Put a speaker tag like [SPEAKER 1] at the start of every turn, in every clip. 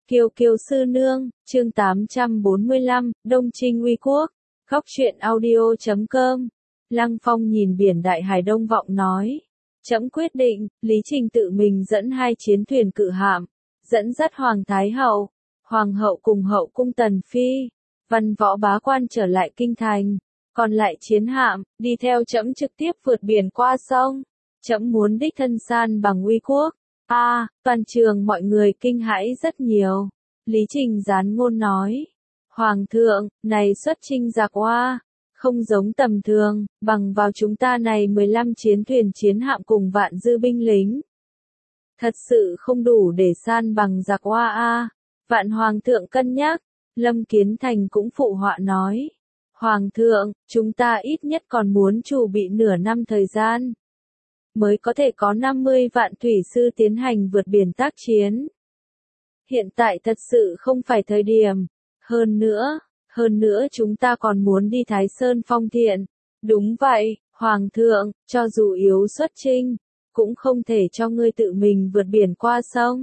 [SPEAKER 1] Kiều Kiều sư nương, chương 845, Đông Trinh uy quốc. Góc truyện audio.com. Lăng Phong nhìn biển đại hải đông vọng nói. Trẫm quyết định, Lý Trình tự mình dẫn 2 chiến thuyền cự hạm, dẫn dắt Hoàng Thái Hậu, Hoàng hậu cùng hậu cung Tần Phi, văn võ bá quan trở lại kinh thành. Còn lại chiến hạm, đi theo trẫm trực tiếp vượt biển qua sông. Trẫm muốn đích thân san bằng uy quốc. Toàn trường mọi người kinh hãi rất nhiều. Lý Trình gián ngôn nói. Hoàng thượng, này xuất chinh giặc Oa, không giống tầm thường, bằng vào chúng ta này 15 chiến thuyền chiến hạm cùng vạn dư binh lính. Thật sự không đủ để san bằng giặc Oa. Vạn Hoàng thượng cân nhắc, Lâm Kiến Thành cũng phụ họa nói. Hoàng thượng, chúng ta ít nhất còn muốn chuẩn bị nửa năm thời gian, mới có thể có 50 vạn thủy sư tiến hành vượt biển tác chiến. Hiện tại thật sự không phải thời điểm. Hơn nữa chúng ta còn muốn đi Thái Sơn phong thiện. Đúng vậy, Hoàng thượng, cho dù yếu xuất chinh, cũng không thể cho ngươi tự mình vượt biển qua sông.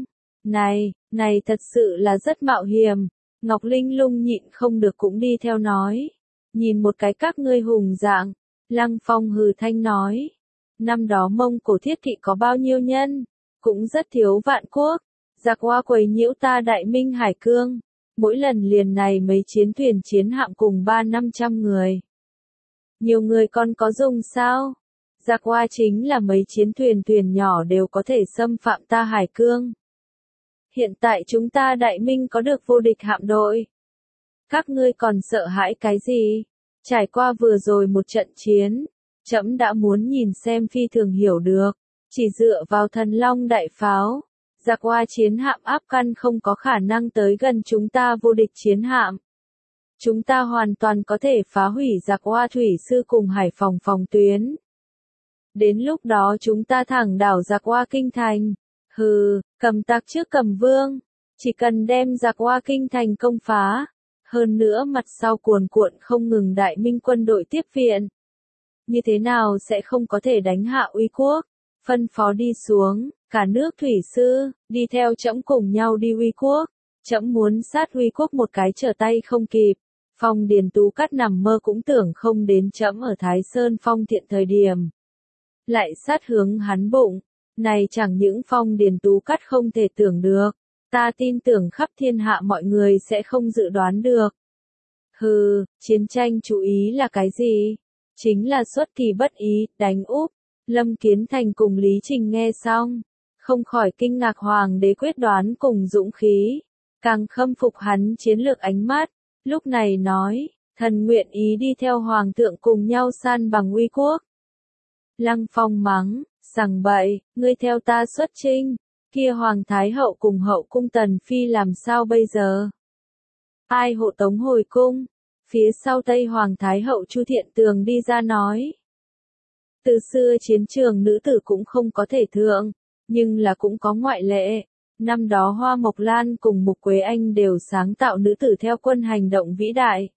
[SPEAKER 1] Này thật sự là rất mạo hiểm. Ngọc Linh Lung nhịn không được cũng đi theo nói. Nhìn một cái các ngươi hùng dạng. Lăng Phong hừ thanh nói. Năm đó Mông Cổ thiết kỵ có bao nhiêu nhân, cũng rất thiếu vạn quốc. Giặc Oa quấy nhiễu ta Đại Minh Hải Cương, mỗi lần liền này mấy chiến thuyền chiến hạm cùng 300-500 người. Nhiều người còn có dùng sao? Giặc Oa chính là mấy chiến thuyền nhỏ đều có thể xâm phạm ta Hải Cương. Hiện tại chúng ta Đại Minh có được vô địch hạm đội. Các ngươi còn sợ hãi cái gì? Trải qua vừa rồi một trận chiến, trẫm đã muốn nhìn xem phi thường hiểu được, chỉ dựa vào Thần Long đại pháo, giặc Oa chiến hạm áp căn không có khả năng tới gần chúng ta vô địch chiến hạm. Chúng ta hoàn toàn có thể phá hủy giặc Oa thủy sư cùng hải phòng phòng tuyến. Đến lúc đó chúng ta thẳng đảo giặc Oa kinh thành. Cầm tặc trước cầm vương, chỉ cần đem giặc Oa kinh thành công phá. Hơn nữa mặt sau cuồn cuộn không ngừng Đại Minh quân đội tiếp viện. Như thế nào sẽ không có thể đánh hạ uy quốc? Phân phó đi xuống, cả nước thủy sư, đi theo trẫm cùng nhau đi uy quốc. Trẫm muốn sát uy quốc một cái trở tay không kịp. Phong Điền Tú Cát nằm mơ cũng tưởng không đến trẫm ở Thái Sơn phong thiện thời điểm. Lại sát hướng hắn bụng. Này chẳng những Phong Điền Tú Cát không thể tưởng được. Ta tin tưởng khắp thiên hạ mọi người sẽ không dự đoán được. Chiến tranh chú ý là cái gì? Chính là xuất kỳ bất ý, đánh úp. Lâm Kiến Thành cùng Lý Trình nghe xong, không khỏi kinh ngạc Hoàng đế quyết đoán cùng dũng khí, càng khâm phục hắn chiến lược ánh mắt, lúc này nói, thần nguyện ý đi theo Hoàng thượng cùng nhau san bằng uy quốc. Lăng Phong mắng, sằng bậy, ngươi theo ta xuất chinh, kia Hoàng Thái Hậu cùng hậu cung Tần Phi làm sao bây giờ? Ai hộ tống hồi cung? Phía sau Tây Hoàng Thái Hậu Chu Thiện Tường đi ra nói. Từ xưa chiến trường nữ tử cũng không có thể thượng, nhưng là cũng có ngoại lệ. Năm đó Hoa Mộc Lan cùng Mục Quế Anh đều sáng tạo nữ tử theo quân hành động vĩ đại.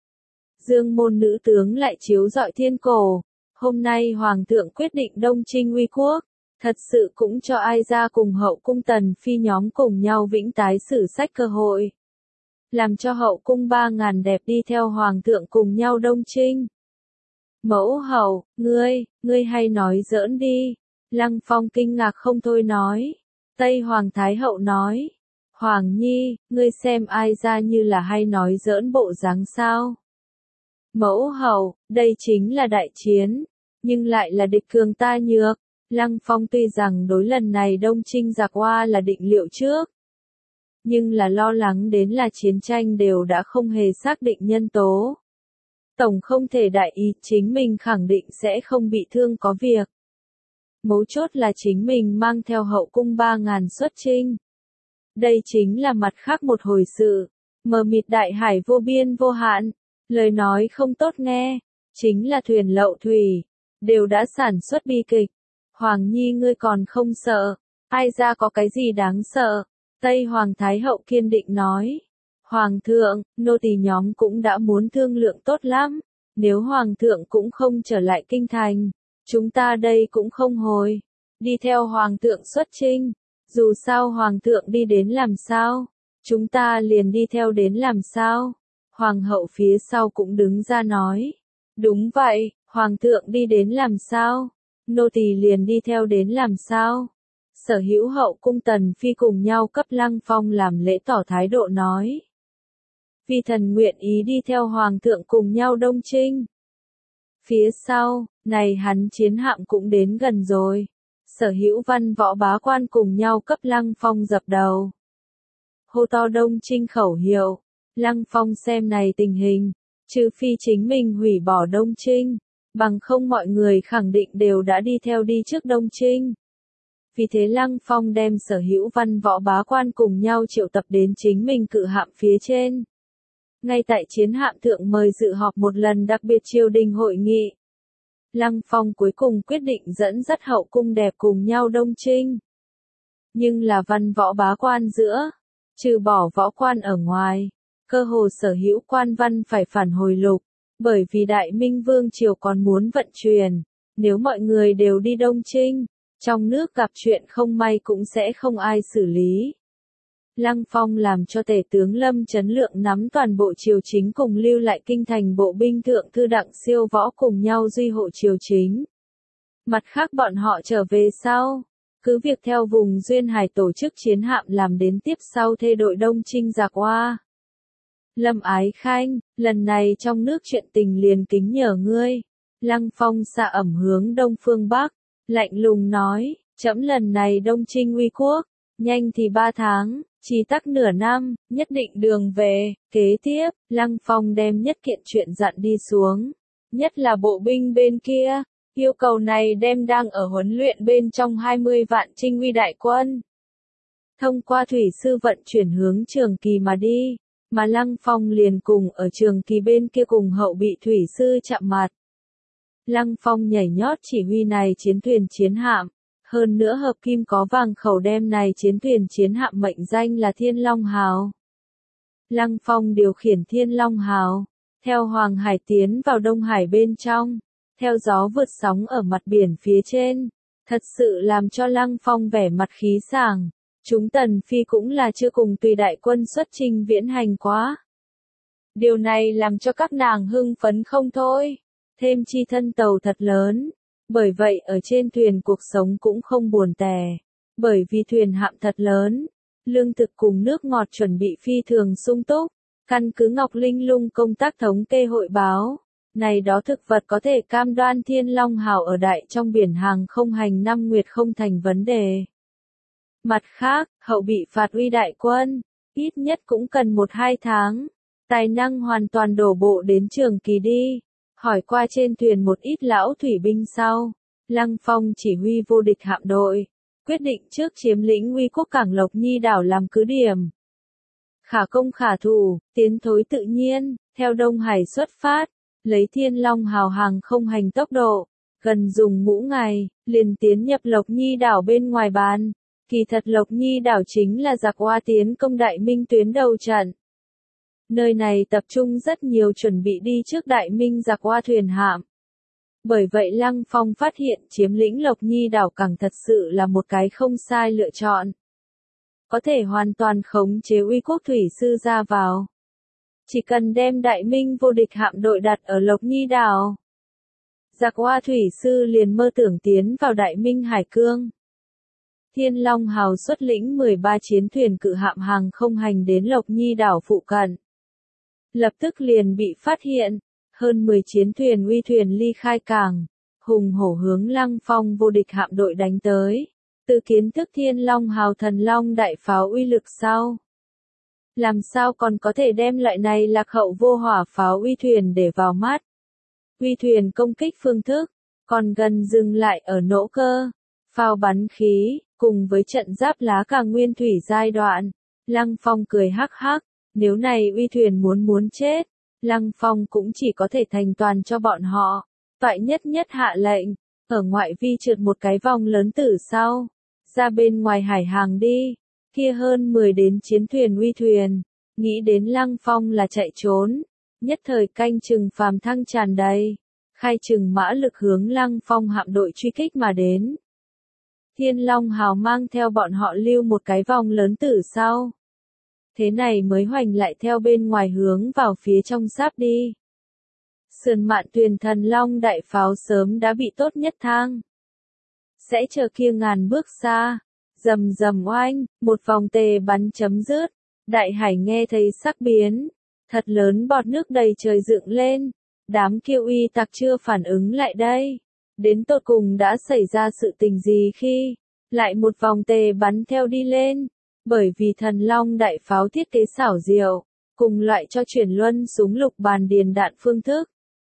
[SPEAKER 1] Dương môn nữ tướng lại chiếu rọi thiên cổ. Hôm nay Hoàng thượng quyết định Đông Trinh uy quốc, thật sự cũng cho ai ra cùng hậu cung Tần Phi nhóm cùng nhau vĩnh tái sử sách cơ hội. Làm cho hậu cung 3.000 đẹp đi theo Hoàng thượng cùng nhau Đông Trinh. Mẫu hậu, ngươi hay nói giỡn đi. Lăng Phong kinh ngạc không thôi nói. Tây Hoàng Thái Hậu nói. Hoàng Nhi, ngươi xem ai ra như là hay nói giỡn bộ dáng sao. Mẫu hậu, đây chính là đại chiến, nhưng lại là địch cường ta nhược. Lăng Phong tuy rằng đối lần này Đông Trinh giặc Oa là định liệu trước, nhưng là lo lắng đến là chiến tranh đều đã không hề xác định nhân tố. Tổng không thể đại ý chính mình khẳng định sẽ không bị thương có việc. Mấu chốt là chính mình mang theo hậu cung 3.000 xuất chinh. Đây chính là mặt khác một hồi sự. Mờ mịt đại hải vô biên vô hạn. Lời nói không tốt nghe. Chính là thuyền lậu thủy. Đều đã sản xuất bi kịch. Hoàng Nhi ngươi còn không sợ. Ai ra có cái gì đáng sợ. Tây Hoàng Thái Hậu kiên định nói. Hoàng thượng, nô tỳ nhóm cũng đã muốn thương lượng tốt lắm. Nếu Hoàng thượng cũng không trở lại kinh thành, chúng ta đây cũng không hồi. Đi theo Hoàng thượng xuất chinh. Dù sao Hoàng thượng đi đến làm sao, Chúng ta liền đi theo đến làm sao? Hoàng hậu phía sau cũng đứng ra nói. Đúng vậy, Hoàng thượng đi đến làm sao? Nô tỳ liền đi theo đến làm sao? Sở hữu hậu cung tần phi cùng nhau cấp Lăng Phong làm lễ tỏ thái độ nói. Vi thần nguyện ý đi theo Hoàng thượng cùng nhau đông chinh. Phía sau, này hắn chiến hạm cũng đến gần rồi. Sở hữu văn võ bá quan cùng nhau cấp Lăng Phong dập đầu. Hô to đông chinh khẩu hiệu. Lăng Phong xem này tình hình, trừ phi chính mình hủy bỏ đông chinh, bằng không mọi người khẳng định đều đã đi theo đi trước đông chinh. Vì thế Lăng Phong đem sở hữu văn võ bá quan cùng nhau triệu tập đến chính mình cự hạm phía trên. Ngay tại chiến hạm thượng mời dự họp một lần đặc biệt triều đình hội nghị. Lăng Phong cuối cùng quyết định dẫn dắt hậu cung đẹp cùng nhau đông chinh. Nhưng là văn võ bá quan giữa, trừ bỏ võ quan ở ngoài, cơ hồ sở hữu quan văn phải phản hồi lục, bởi vì Đại Minh Vương triều còn muốn vận chuyển, nếu mọi người đều đi đông chinh, trong nước gặp chuyện không may cũng sẽ không ai xử lý. Lăng Phong làm cho tể tướng Lâm Chấn Lượng nắm toàn bộ triều chính cùng lưu lại kinh thành bộ binh thượng thư Đặng Siêu Võ cùng nhau duy hộ triều chính. Mặt khác bọn họ trở về sau, cứ việc theo vùng Duyên Hải tổ chức chiến hạm làm đến tiếp sau thê đội đông chinh giặc Oa. Lâm Ái Khanh, lần này trong nước chuyện tình liền kính nhờ ngươi. Lăng Phong xạ ẩm hướng đông phương bắc, lạnh lùng nói, trẫm lần này đông chinh uy quốc, nhanh thì 3 tháng, chỉ tắc nửa năm, nhất định đường về. Kế tiếp, Lăng Phong đem nhất kiện chuyện dặn đi xuống, nhất là bộ binh bên kia, yêu cầu này đem đang ở huấn luyện bên trong 20 vạn Trinh uy đại quân. Thông qua thủy sư vận chuyển hướng Trường Kỳ mà đi, mà Lăng Phong liền cùng ở Trường Kỳ bên kia cùng hậu bị thủy sư chạm mặt. Lăng Phong nhảy nhót chỉ huy này chiến thuyền chiến hạm, hơn nữa hợp kim có vàng khẩu đem này chiến thuyền chiến hạm mệnh danh là Thiên Long Hào. Lăng Phong điều khiển Thiên Long Hào, theo Hoàng Hải tiến vào Đông Hải bên trong, theo gió vượt sóng ở mặt biển phía trên, thật sự làm cho Lăng Phong vẻ mặt khí sảng. Chúng Tần Phi cũng là chưa cùng tùy đại quân xuất chinh viễn hành quá. Điều này làm cho các nàng hưng phấn không thôi, thêm chi thân tàu thật lớn, bởi vậy ở trên thuyền cuộc sống cũng không buồn tẻ, bởi vì thuyền hạm thật lớn, lương thực cùng nước ngọt chuẩn bị phi thường sung túc, căn cứ Ngọc Linh Lung công tác thống kê hội báo, này đó thực vật có thể cam đoan Thiên Long Hào ở đại trong biển hàng không hành 5 nguyệt không thành vấn đề. Mặt khác, hậu bị phạt uy đại quân, ít nhất cũng cần 1-2 tháng, tài năng hoàn toàn đổ bộ đến Trường Kỳ đi. Hỏi qua trên thuyền một ít lão thủy binh sau, Lăng Phong chỉ huy vô địch hạm đội, quyết định trước chiếm lĩnh uy quốc cảng Lộc Nhi đảo làm cứ điểm. Khả công khả thủ, tiến thối tự nhiên, theo Đông Hải xuất phát, lấy Thiên Long Hào hàng không hành tốc độ, gần dùng ngũ ngày, liền tiến nhập Lộc Nhi đảo bên ngoài bàn. Kỳ thật Lộc Nhi đảo chính là giặc Oa tiến công Đại Minh tuyến đầu trận. Nơi này tập trung rất nhiều chuẩn bị đi trước Đại Minh giặc Oa thuyền hạm. Bởi vậy Lăng Phong phát hiện chiếm lĩnh Lộc Nhi đảo càng thật sự là một cái không sai lựa chọn. Có thể hoàn toàn khống chế uy quốc thủy sư ra vào. Chỉ cần đem Đại Minh vô địch hạm đội đặt ở Lộc Nhi đảo, giặc Oa thủy sư liền mơ tưởng tiến vào Đại Minh hải cương. Thiên Long Hào xuất lĩnh 13 chiến thuyền cự hạm hàng không hành đến Lộc Nhi đảo phụ cận. Lập tức liền bị phát hiện, hơn 10 chiến thuyền uy thuyền ly khai cảng, hùng hổ hướng Lăng Phong vô địch hạm đội đánh tới. Từ kiến thức Thiên Long Hào thần long đại pháo uy lực sau, làm sao còn có thể đem loại này lạc hậu vô hỏa pháo uy thuyền để vào mắt. Uy thuyền công kích phương thức, còn gần dừng lại ở nỗ cơ, pháo bắn khí, cùng với trận giáp lá cả nguyên thủy giai đoạn. Lăng Phong cười hắc hắc, nếu này uy thuyền muốn chết, Lăng Phong cũng chỉ có thể thành toàn cho bọn họ. Toại nhất hạ lệnh, ở ngoại vi trượt một cái vòng lớn tử sau, ra bên ngoài hải hàng đi. Kia hơn 10 đến chiến thuyền uy thuyền, nghĩ đến Lăng Phong là chạy trốn, nhất thời canh chừng phàm thăng tràn đầy, khai chừng mã lực hướng Lăng Phong hạm đội truy kích mà đến. Thiên Long Hào mang theo bọn họ lưu một cái vòng lớn tử sau. Thế này mới hoành lại theo bên ngoài hướng vào phía trong sáp đi. Sườn mạn thuyền Thần Long đại pháo sớm đã bị tốt nhất thang. Sẽ chờ kia ngàn bước xa. Rầm rầm oanh, một vòng tề bắn chấm dứt. Đại hải nghe thấy sắc biến. Thật lớn bọt nước đầy trời dựng lên. Đám Kiêu uy tặc chưa phản ứng lại đây. Đến tột cùng đã xảy ra sự tình gì khi lại một vòng tề bắn theo đi lên. Bởi vì Thần Long đại pháo thiết kế xảo diệu, cùng loại cho chuyển luân súng lục bàn điền đạn phương thức.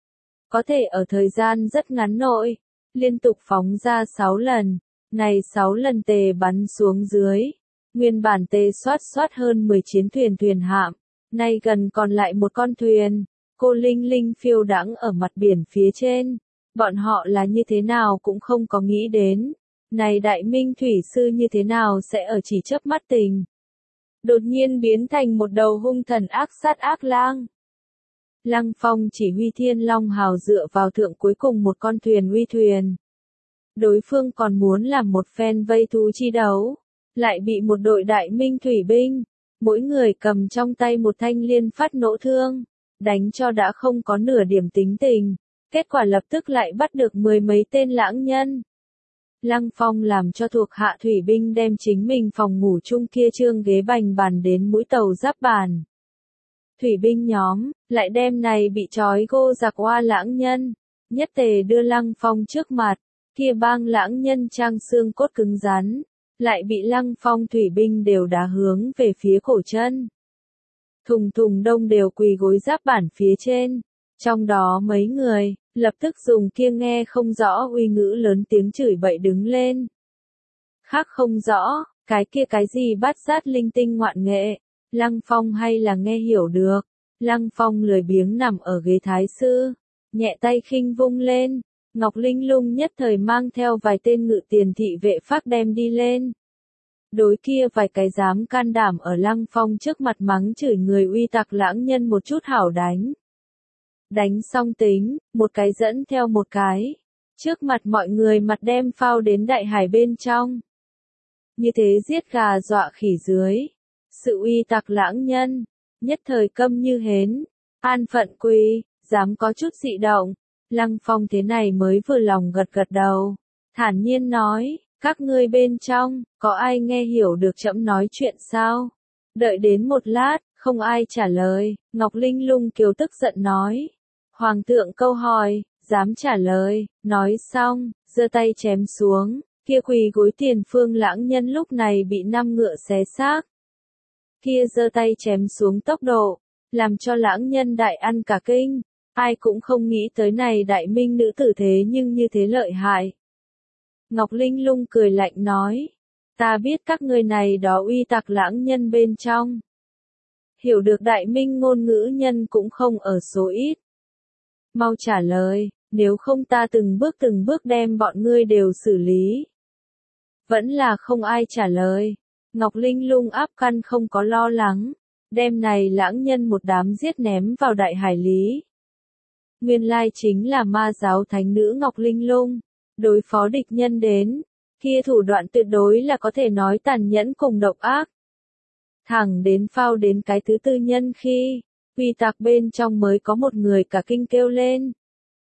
[SPEAKER 1] Có thể ở thời gian rất ngắn nội, liên tục phóng ra 6 lần, này 6 lần tề bắn xuống dưới. Nguyên bản tề soát hơn 10 chiến thuyền hạm, nay gần còn lại một con thuyền, cô Linh Linh phiêu đãng ở mặt biển phía trên. Bọn họ là như thế nào cũng không có nghĩ đến. Này đại minh thủy sư như thế nào sẽ ở chỉ chớp mắt tình. Đột nhiên biến thành một đầu hung thần ác sát ác lang. Lăng Phong chỉ huy Thiên Long Hào dựa vào thượng cuối cùng một con thuyền uy thuyền. Đối phương còn muốn làm một phen vây thú chi đấu. Lại bị một đội đại minh thủy binh. Mỗi người cầm trong tay một thanh liên phát nỗ thương. Đánh cho đã không có nửa điểm tính tình. Kết quả lập tức lại bắt được 10 mấy tên lãng nhân. Lăng Phong làm cho thuộc hạ thủy binh đem chính mình phòng ngủ chung kia trương ghế bành bàn đến mũi tàu giáp bàn. Thủy binh nhóm, lại đem này bị trói gô giặc oa lãng nhân, nhất tề đưa Lăng Phong trước mặt, kia bang lãng nhân trang xương cốt cứng rắn, lại bị Lăng Phong thủy binh đều đá hướng về phía cổ chân. Thùng thùng đông đều quỳ gối giáp bản phía trên, trong đó mấy người lập tức dùng kia nghe không rõ uy ngữ lớn tiếng chửi bậy đứng lên. Khác không rõ, cái kia cái gì bát sát linh tinh ngoạn nghệ, Lăng Phong hay là nghe hiểu được. Lăng Phong lười biếng nằm ở ghế thái sư, nhẹ tay khinh vung lên, Ngọc Linh Lung nhất thời mang theo vài tên ngự tiền thị vệ phác đem đi lên. Đối kia vài cái dám can đảm ở Lăng Phong trước mặt mắng chửi người uy tặc lãng nhân một chút hảo đánh. Đánh xong tính, một cái dẫn theo một cái. Trước mặt mọi người mặt đem phao đến đại hải bên trong. Như thế giết gà dọa khỉ dưới. Sự uy tặc lãng nhân, nhất thời câm như hến. An phận quy, dám có chút dị động. Lăng Phong thế này mới vừa lòng gật gật đầu. Thản nhiên nói, các ngươi bên trong, có ai nghe hiểu được trẫm nói chuyện sao? Đợi đến một lát, không ai trả lời. Ngọc Linh Lung kiều tức giận nói. Hoàng thượng câu hỏi, dám trả lời, nói xong, giơ tay chém xuống, kia quỳ gối tiền phương lãng nhân lúc này bị 5 ngựa xé xác. Kia giơ tay chém xuống tốc độ, làm cho lãng nhân đại ăn cả kinh, ai cũng không nghĩ tới này đại minh nữ tử thế nhưng như thế lợi hại. Ngọc Linh Lung cười lạnh nói, ta biết các ngươi này đó uy tặc lãng nhân bên trong. Hiểu được đại minh ngôn ngữ nhân cũng không ở số ít. Mau trả lời, nếu không ta từng bước đem bọn ngươi đều xử lý. Vẫn là không ai trả lời. Ngọc Linh Lung áp căn không có lo lắng, đem này lãng nhân một đám giết ném vào đại hải lý. Nguyên lai chính là ma giáo thánh nữ Ngọc Linh Lung, đối phó địch nhân đến, kia thủ đoạn tuyệt đối là có thể nói tàn nhẫn cùng độc ác. Thẳng đến phao đến cái thứ tư nhân khi, uy tặc bên trong mới có một người cả kinh kêu lên.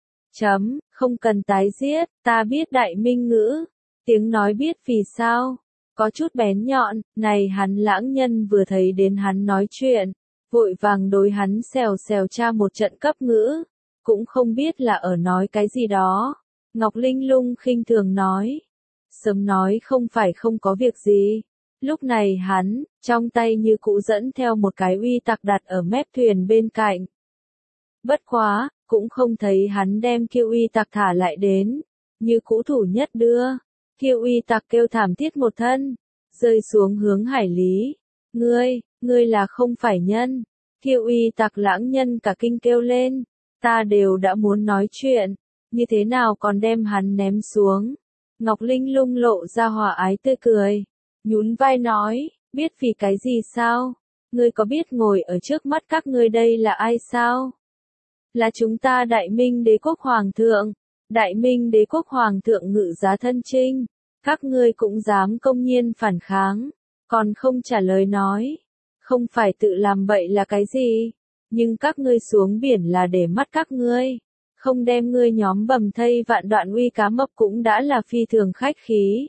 [SPEAKER 1] Không cần tái giết, ta biết đại minh ngữ. Tiếng nói biết vì sao. Có chút bén nhọn, này hắn lãng nhân vừa thấy đến hắn nói chuyện, vội vàng đối hắn xèo xèo tra một trận cấp ngữ, cũng không biết là ở nói cái gì đó. Ngọc Linh Lung khinh thường nói, sớm nói không phải không có việc gì. Lúc này hắn, trong tay như cũ dẫn theo một cái uy tặc đặt ở mép thuyền bên cạnh. Bất quá, cũng không thấy hắn đem kiêu uy tặc thả lại đến, như cũ thủ nhất đưa. Kiêu uy tặc kêu thảm thiết một thân, rơi xuống hướng hải lý. Ngươi là không phải nhân. Kiêu uy tặc lãng nhân cả kinh kêu lên, ta đều đã muốn nói chuyện, như thế nào còn đem hắn ném xuống. Ngọc Linh Lung lộ ra hòa ái tươi cười, nhún vai nói, biết vì cái gì sao? Ngươi có biết ngồi ở trước mắt các ngươi đây là ai sao? Là chúng ta Đại Minh Đế quốc Hoàng thượng. Đại Minh Đế quốc Hoàng thượng ngự giá thân chinh, các ngươi cũng dám công nhiên phản kháng, còn không trả lời nói. không phải tự làm bậy là cái gì, nhưng các ngươi xuống biển là để mắt các ngươi, không đem ngươi nhóm bầm thây vạn đoạn uy cá mập cũng đã là phi thường khách khí.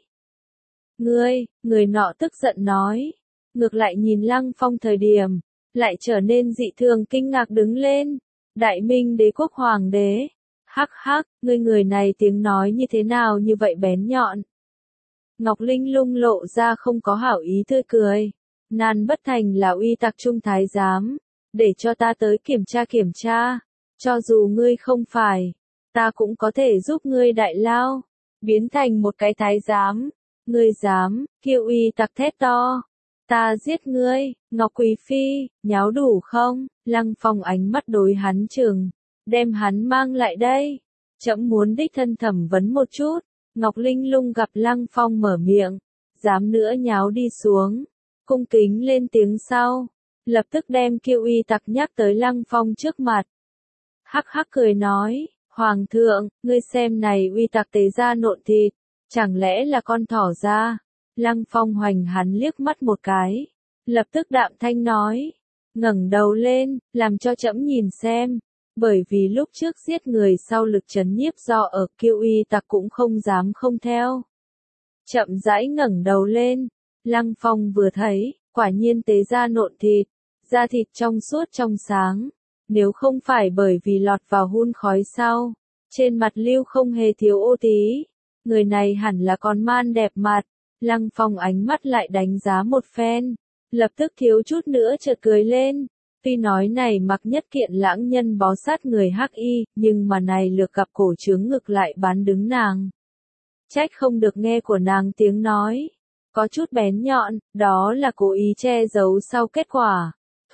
[SPEAKER 1] Người nọ tức giận nói, ngược lại nhìn Lăng Phong thời điểm, lại trở nên dị thường kinh ngạc đứng lên, Đại Minh Đế quốc hoàng đế, hắc hắc, người này tiếng nói như thế nào như vậy bén nhọn. Ngọc Linh Lung lộ ra không có hảo ý tươi cười, Nan Bất Thành là uy tặc trung thái giám, để cho ta tới kiểm tra, cho dù ngươi không phải, ta cũng có thể giúp ngươi đại lao, biến thành một cái thái giám, ngươi dám, kêu uy tặc thét to, ta giết ngươi, Ngọc Quý Phi, nháo đủ không, Lăng Phong ánh mắt đối hắn trừng, đem hắn mang lại đây, trẫm muốn đích thân thẩm vấn một chút. Ngọc Linh Lung gặp Lăng Phong mở miệng, dám nữa nháo đi xuống, cung kính lên tiếng sau, lập tức đem Kiêu uy tặc nhắc tới Lăng Phong trước mặt. Hắc hắc cười nói, Hoàng thượng, ngươi xem này uy tặc tế ra nộn thịt, chẳng lẽ là con thỏ ra? Lăng Phong hoành hắn liếc mắt một cái, lập tức đạm thanh nói, ngẩng đầu lên, làm cho trẫm nhìn xem. Bởi vì lúc trước giết người sau lực trấn nhiếp do ở Kiêu uy tặc cũng không dám không theo. Chậm rãi ngẩng đầu lên, Lăng Phong vừa thấy, quả nhiên tế ra nộn thịt, da thịt trong suốt trong sáng, nếu không phải bởi vì lọt vào hun khói sau, trên mặt lưu không hề thiếu ô tí, người này hẳn là con man đẹp mặt, Lăng Phong ánh mắt lại đánh giá một phen, lập tức thiếu chút nữa chợt cười lên. Tuy nói này mặc nhất kiện lãng nhân bó sát người hắc y, nhưng mà này lược gặp cổ trướng ngực lại bán đứng nàng. Trách không được nghe của nàng tiếng nói, có chút bén nhọn, đó là cố ý che giấu sau kết quả.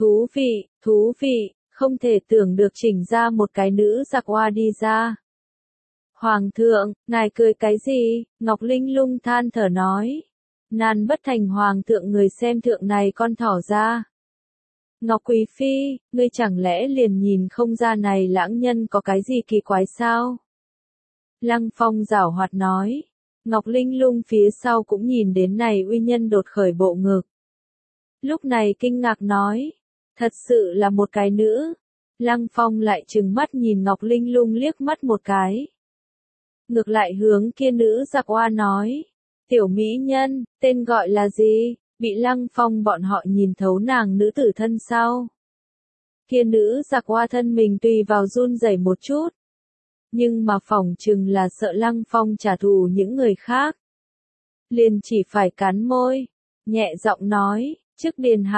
[SPEAKER 1] Thú vị, không thể tưởng được chỉnh ra một cái nữ giặc oa đi ra. Hoàng thượng, ngài cười cái gì? Ngọc Linh Lung than thở nói. Nan Bất Thành hoàng thượng người xem thượng này con thỏ ra. Ngọc Quý Phi, ngươi chẳng lẽ liền nhìn không ra này lãng nhân có cái gì kỳ quái sao? Lăng Phong giảo hoạt nói. Ngọc Linh Lung phía sau cũng nhìn đến này uy nhân đột khởi bộ ngực. Lúc này kinh ngạc nói. Thật sự là một cái nữ. Lăng Phong lại trừng mắt nhìn Ngọc Linh Lung liếc mắt một cái. Ngược lại hướng kia nữ giặc oa nói. Tiểu mỹ nhân, tên gọi là gì? Bị Lăng Phong bọn họ nhìn thấu nàng nữ tử thân sau. Kia nữ giặc oa thân mình tùy vào run rẩy một chút. Nhưng mà phỏng chừng là sợ Lăng Phong trả thù những người khác. Liền chỉ phải cắn môi, nhẹ giọng nói, Chức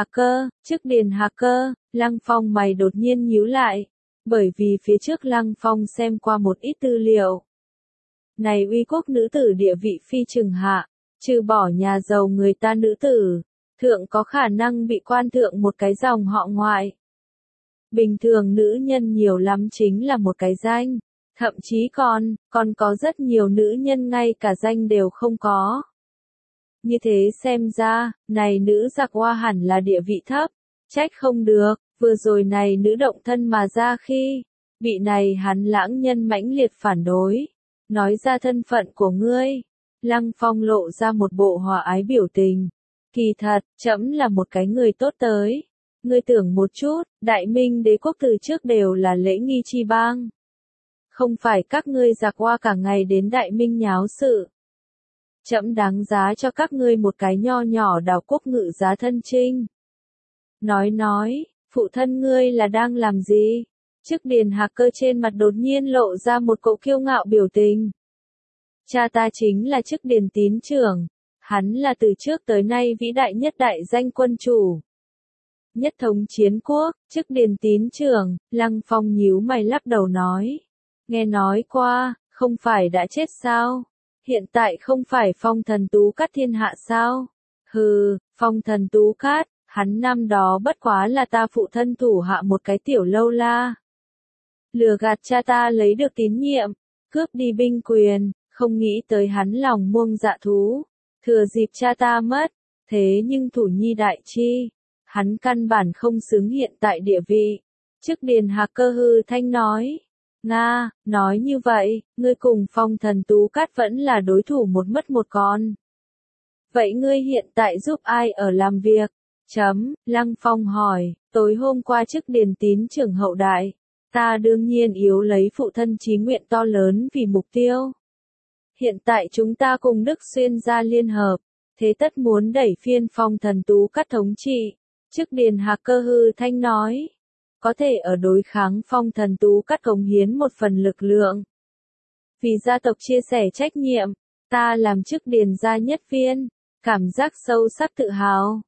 [SPEAKER 1] Điền Hạc Cơ, Lăng Phong mày đột nhiên nhíu lại, bởi vì phía trước Lăng Phong xem qua một ít tư liệu. Này uy quốc nữ tử địa vị phi trừng hạ. Trừ bỏ nhà giàu người ta nữ tử, thượng có khả năng bị quan thượng một cái dòng họ ngoại. Bình thường nữ nhân nhiều lắm chính là một cái danh, thậm chí còn có rất nhiều nữ nhân ngay cả danh đều không có. Như thế xem ra, này nữ giặc oa hẳn là địa vị thấp, trách không được, vừa rồi này nữ động thân mà ra khi, bị này hắn lãng nhân mãnh liệt phản đối, nói ra thân phận của ngươi. Lăng Phong lộ ra một bộ hòa ái biểu tình. Kỳ thật, trẫm là một cái người tốt tới. Ngươi tưởng một chút, Đại Minh Đế quốc từ trước đều là lễ nghi chi bang. Không phải các ngươi giặc oa cả ngày đến Đại Minh nháo sự. Trẫm đáng giá cho các ngươi một cái nho nhỏ đào quốc ngự giá thân trinh. Nói, phụ thân ngươi là đang làm gì? Chức Điền Hạc Cơ trên mặt đột nhiên lộ ra một cỗ kiêu ngạo biểu tình. Cha ta chính là Chức Điền Tín trưởng, hắn là từ trước tới nay vĩ đại nhất đại danh quân chủ. Nhất thống chiến quốc, Chức Điền Tín trưởng, Lăng Phong nhíu mày lắc đầu nói. Nghe nói qua, không phải đã chết sao? Hiện tại không phải Phong Thần Tú Cát thiên hạ sao? Hừ, Phong Thần Tú Cát, hắn năm đó bất quá là ta phụ thân thủ hạ một cái tiểu lâu la. Lừa gạt cha ta lấy được tín nhiệm, cướp đi binh quyền. Không nghĩ tới hắn lòng muông dạ thú, thừa dịp cha ta mất, thế nhưng thủ nhi đại chi, hắn căn bản không xứng hiện tại địa vị. Chức Điền Hạc Cơ hư thanh nói, Nga, nói như vậy, ngươi cùng Phong Thần Tú Cát vẫn là đối thủ một mất một con. Vậy ngươi hiện tại giúp ai ở làm việc? Lăng Phong hỏi, tối hôm qua trước điền tín trưởng hậu đại, ta đương nhiên yếu lấy phụ thân chí nguyện to lớn vì mục tiêu. Hiện tại chúng ta cùng Đức Xuyên gia liên hợp, thế tất muốn đẩy phiên Phong Thần Tú Cát thống trị. Trước điền Hạc Cơ hư thanh nói, có thể ở đối kháng Phong Thần Tú Cát cống hiến một phần lực lượng. Vì gia tộc chia sẻ trách nhiệm, ta làm chức điền gia nhất viên, cảm giác sâu sắc tự hào.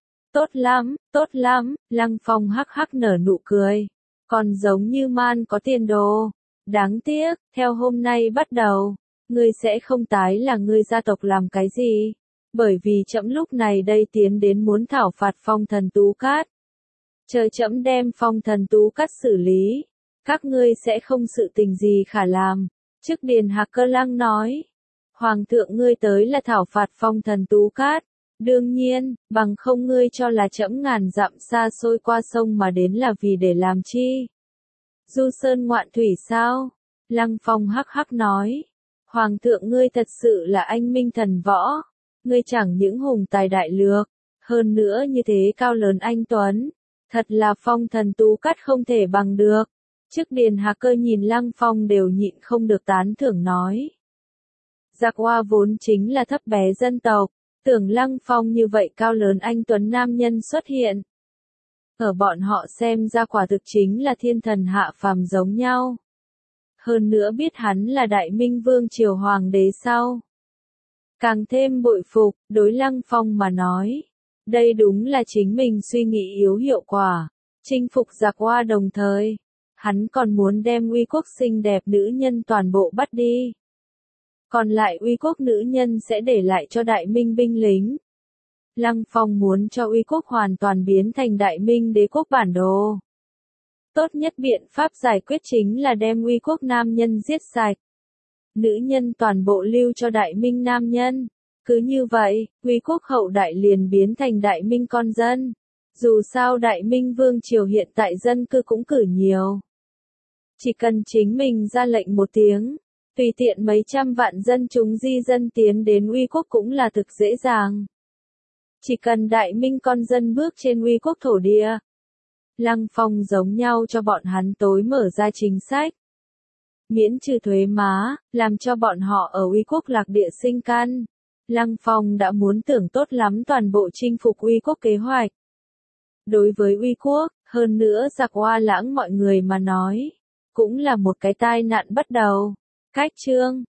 [SPEAKER 1] Tốt lắm, Lăng Phong hắc hắc nở nụ cười. Còn giống như man có tiền đồ. Đáng tiếc, theo hôm nay bắt đầu, ngươi sẽ không tái là ngươi gia tộc làm cái gì. Bởi vì trẫm lúc này đây tiến đến muốn thảo phạt Phong Thần Tú Cát. Chờ trẫm đem Phong Thần Tú Cát xử lý, các ngươi sẽ không sự tình gì khả làm. Trước điền Hạc Cơ Lăng nói, Hoàng thượng ngươi tới là thảo phạt Phong Thần Tú Cát. Đương nhiên, bằng không ngươi cho là trẫm ngàn dặm xa xôi qua sông mà đến là vì để làm chi? Du sơn ngoạn thủy sao? Lăng Phong hắc hắc nói. Hoàng thượng ngươi thật sự là anh minh thần võ. Ngươi chẳng những hùng tài đại lược, hơn nữa như thế cao lớn anh tuấn. Thật là Phong Thần Tú Cát không thể bằng được. Trước điền Hạc Cơ nhìn Lăng Phong đều nhịn không được tán thưởng nói. Giặc Hoa vốn chính là thấp bé dân tộc. Tưởng Lăng Phong như vậy cao lớn anh tuấn nam nhân xuất hiện. Ở bọn họ xem ra quả thực chính là thiên thần hạ phàm giống nhau. Hơn nữa biết hắn là Đại Minh Vương triều hoàng đế sau. Càng thêm bội phục, đối Lăng Phong mà nói. Đây đúng là chính mình suy nghĩ yếu hiệu quả. Chinh phục giặc Hoa đồng thời. Hắn còn muốn đem uy quốc xinh đẹp nữ nhân toàn bộ bắt đi. Còn lại uy quốc nữ nhân sẽ để lại cho Đại Minh binh lính. Lăng Phong muốn cho uy quốc hoàn toàn biến thành Đại Minh đế quốc bản đồ. Tốt nhất biện pháp giải quyết chính là đem uy quốc nam nhân giết sạch. Nữ nhân toàn bộ lưu cho Đại Minh nam nhân. Cứ như vậy, uy quốc hậu đại liền biến thành Đại Minh con dân. Dù sao Đại Minh Vương triều hiện tại dân cư cũng cử nhiều. Chỉ cần chính mình ra lệnh một tiếng. Tùy tiện mấy trăm vạn dân chúng di dân tiến đến uy quốc cũng là thực dễ dàng. Chỉ cần Đại Minh con dân bước trên uy quốc thổ địa. Lăng Phong giống nhau cho bọn hắn tối mở ra chính sách. Miễn trừ thuế má, làm cho bọn họ ở uy quốc lạc địa sinh căn. Lăng Phong đã muốn tưởng tốt lắm toàn bộ chinh phục uy quốc kế hoạch. Đối với uy quốc, hơn nữa giặc Hoa lãng mọi người mà nói, cũng là một cái tai nạn bắt đầu. Cách chương